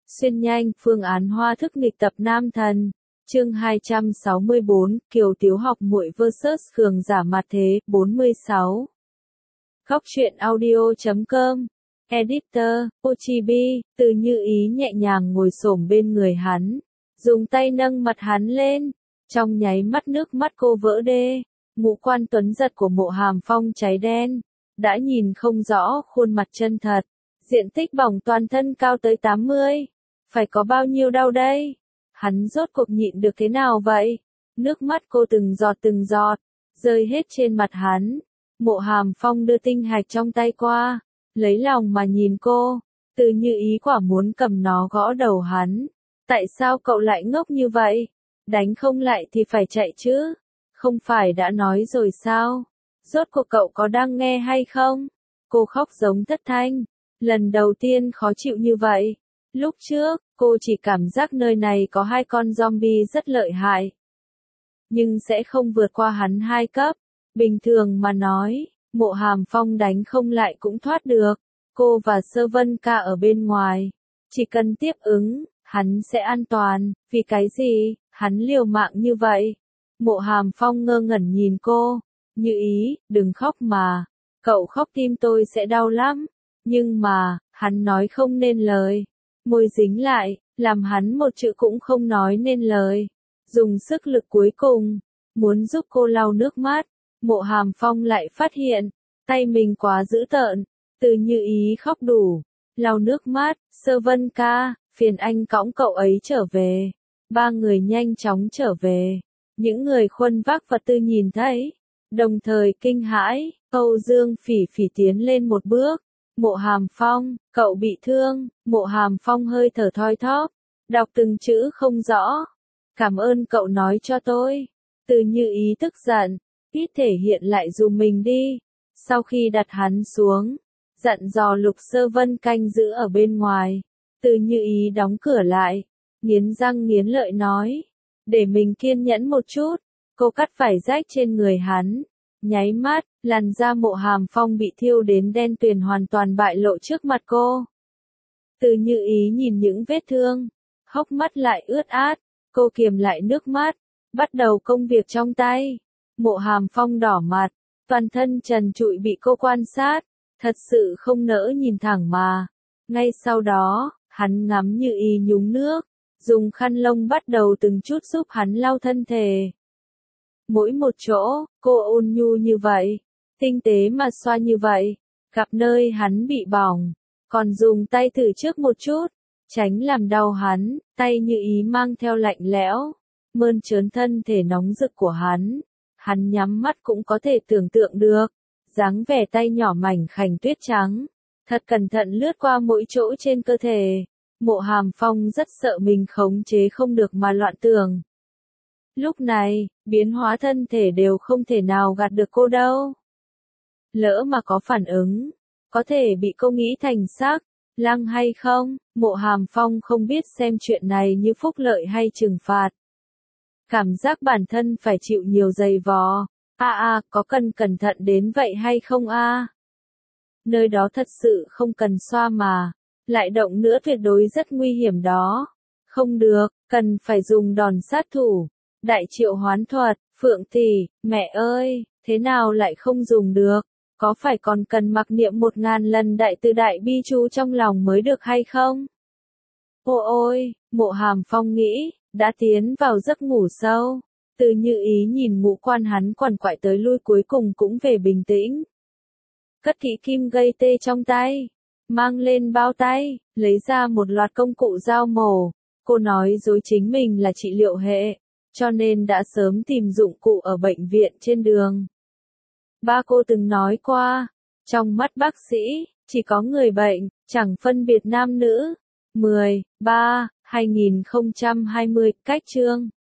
Xuyên nhanh, phương án hoa thức nghịch tập nam thần. Chương 264, Kiều Tiếu học muội vs Khương giả mặt thế, 46. Góc truyện audio.com. Editor, Ochibi, Từ Như Ý nhẹ nhàng ngồi xổm bên người hắn, dùng tay nâng mặt hắn lên. Trong nháy mắt nước mắt cô vỡ đê, ngũ quan tuấn giật của Mộ Hàm Phong cháy đen, đã nhìn không rõ khuôn mặt chân thật. Diện tích bỏng toàn thân cao tới 80. Phải có bao nhiêu đau đây? Hắn rốt cuộc nhịn được thế nào vậy? Nước mắt cô từng giọt, rơi hết trên mặt hắn. Mộ Hàm Phong đưa tinh hạch trong tay qua, lấy lòng mà nhìn cô. Từ Như Ý quả muốn cầm nó gõ đầu hắn. Tại sao cậu lại ngốc như vậy? Đánh không lại thì phải chạy chứ. Không phải đã nói rồi sao? Rốt cuộc cậu có đang nghe hay không? Cô khóc giống thất thanh. Lần đầu tiên khó chịu như vậy. Lúc trước, cô chỉ cảm giác nơi này có 2 con zombie rất lợi hại. Nhưng sẽ không vượt qua hắn 2 cấp. Bình thường mà nói, Mộ Hàm Phong đánh không lại cũng thoát được. Cô và Sơ Vân Ca ở bên ngoài. Chỉ cần tiếp ứng, hắn sẽ an toàn. Vì cái gì, hắn liều mạng như vậy? Mộ Hàm Phong ngơ ngẩn nhìn cô. Như Ý, đừng khóc mà. Cậu khóc tim tôi sẽ đau lắm. Nhưng mà, hắn nói không nên lời. Môi dính lại, làm hắn một chữ cũng không nói nên lời. Dùng sức lực cuối cùng, muốn giúp cô lau nước mắt. Mộ Hàm Phong lại phát hiện, tay mình quá dữ tợn. Từ Như Ý khóc đủ, lau nước mắt. Sơ Vân Ca, phiền anh cõng cậu ấy trở về. 3 người nhanh chóng trở về. Những người khuân vác vật tư nhìn thấy, đồng thời kinh hãi. Âu Dương Phỉ Phỉ tiến lên một bước. Mộ Hàm Phong, cậu bị thương. Mộ Hàm Phong hơi thở thoi thóp, đọc từng chữ không rõ. Cảm ơn cậu nói cho tôi. Từ Như Ý tức giận, ít thể hiện lại dùm mình đi. Sau khi đặt hắn xuống, dặn dò Lục Sơ Vân canh giữ ở bên ngoài. Từ Như Ý đóng cửa lại, nghiến răng nghiến lợi nói, để mình kiên nhẫn một chút. Cô cắt vải rách trên người hắn. Nháy mắt, làn da Mộ Hàm Phong bị thiêu đến đen tuyền hoàn toàn bại lộ trước mặt cô. Từ Như Ý nhìn những vết thương, hốc mắt lại ướt át. Cô kiềm lại nước mắt, bắt đầu công việc trong tay. Mộ Hàm Phong đỏ mặt, toàn thân trần trụi bị cô quan sát, thật sự không nỡ nhìn thẳng mà. Ngay sau đó, hắn ngắm Như Ý nhúng nước, dùng khăn lông bắt đầu từng chút giúp hắn lau thân thể. Mỗi một chỗ, cô ôn nhu như vậy, tinh tế mà xoa như vậy, gặp nơi hắn bị bỏng, còn dùng tay thử trước một chút, tránh làm đau hắn. Tay Như Ý mang theo lạnh lẽo, mơn trớn thân thể nóng rực của hắn. Hắn nhắm mắt cũng có thể tưởng tượng được, dáng vẻ tay nhỏ mảnh khảnh tuyết trắng, thật cẩn thận lướt qua mỗi chỗ trên cơ thể. Mộ Hàm Phong rất sợ mình khống chế không được mà loạn tưởng. Lúc này, biến hóa thân thể đều không thể nào gạt được cô đâu. Lỡ mà có phản ứng, có thể bị cô nghĩ thành xác lăng hay không? Mộ Hàm Phong không biết xem chuyện này như phúc lợi hay trừng phạt. Cảm giác bản thân phải chịu nhiều giày vò. Có cần cẩn thận đến vậy hay không Nơi đó thật sự không cần xoa mà. Lại động nữa tuyệt đối rất nguy hiểm đó. Không được, cần phải dùng đòn sát thủ. Đại triệu hoán thuật. Phượng tỷ, mẹ ơi, thế nào lại không dùng được? Có phải còn cần mặc niệm 1000 lần đại từ đại bi chú trong lòng mới được hay không? Ôi, Mộ Hàm Phong nghĩ, đã tiến vào giấc ngủ sâu. Từ Như Ý nhìn ngũ quan hắn quằn quại tới lui cuối cùng cũng về bình tĩnh. Cất kỹ kim gây tê trong tay, mang lên bao tay, lấy ra một loạt công cụ dao mổ. Cô nói dối chính mình là trị liệu hệ, cho nên đã sớm tìm dụng cụ ở bệnh viện trên đường. Ba cô từng nói qua, trong mắt bác sĩ, chỉ có người bệnh, chẳng phân biệt nam nữ. 2020, cách chương.